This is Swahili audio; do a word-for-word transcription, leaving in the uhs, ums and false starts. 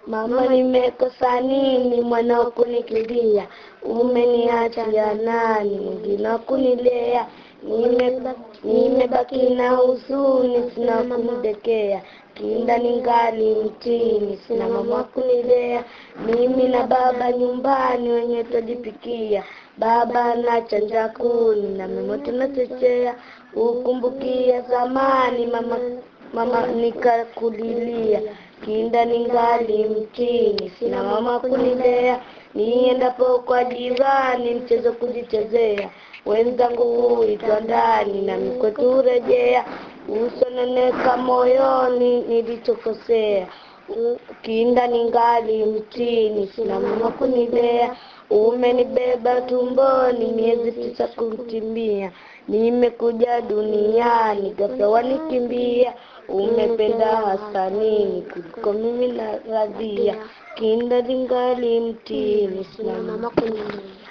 Mama nimekosa nini mwanao kunikimbia, umeniachia nani mwingine wa kunilea? Nimebaki na huzuni sina kumdekea, kinda ningali mtini sina mama wa kunilea. Mimi na baba nyumbani wenye tujipikia, baba na chanja kuni na mimi tunachochea. Ukumbukia zamani mama mama nikakulilia, kinda ningali mtini sina mama kunilea. Niendapo kwa jirani mchezo kujichezea, wenzangu huitwa ndani na mkwetu rejea. Usoneneka moyoni nilichokosea, kinda ningali mtini sina mama kunilea. Umenibeba tumboni miezi tisa kutimia, nimekuja duniani ghafla wanikimbia. Umependa hasa nini kuliko mimi na radhia, kinda ningali mtini sina mama kunilea.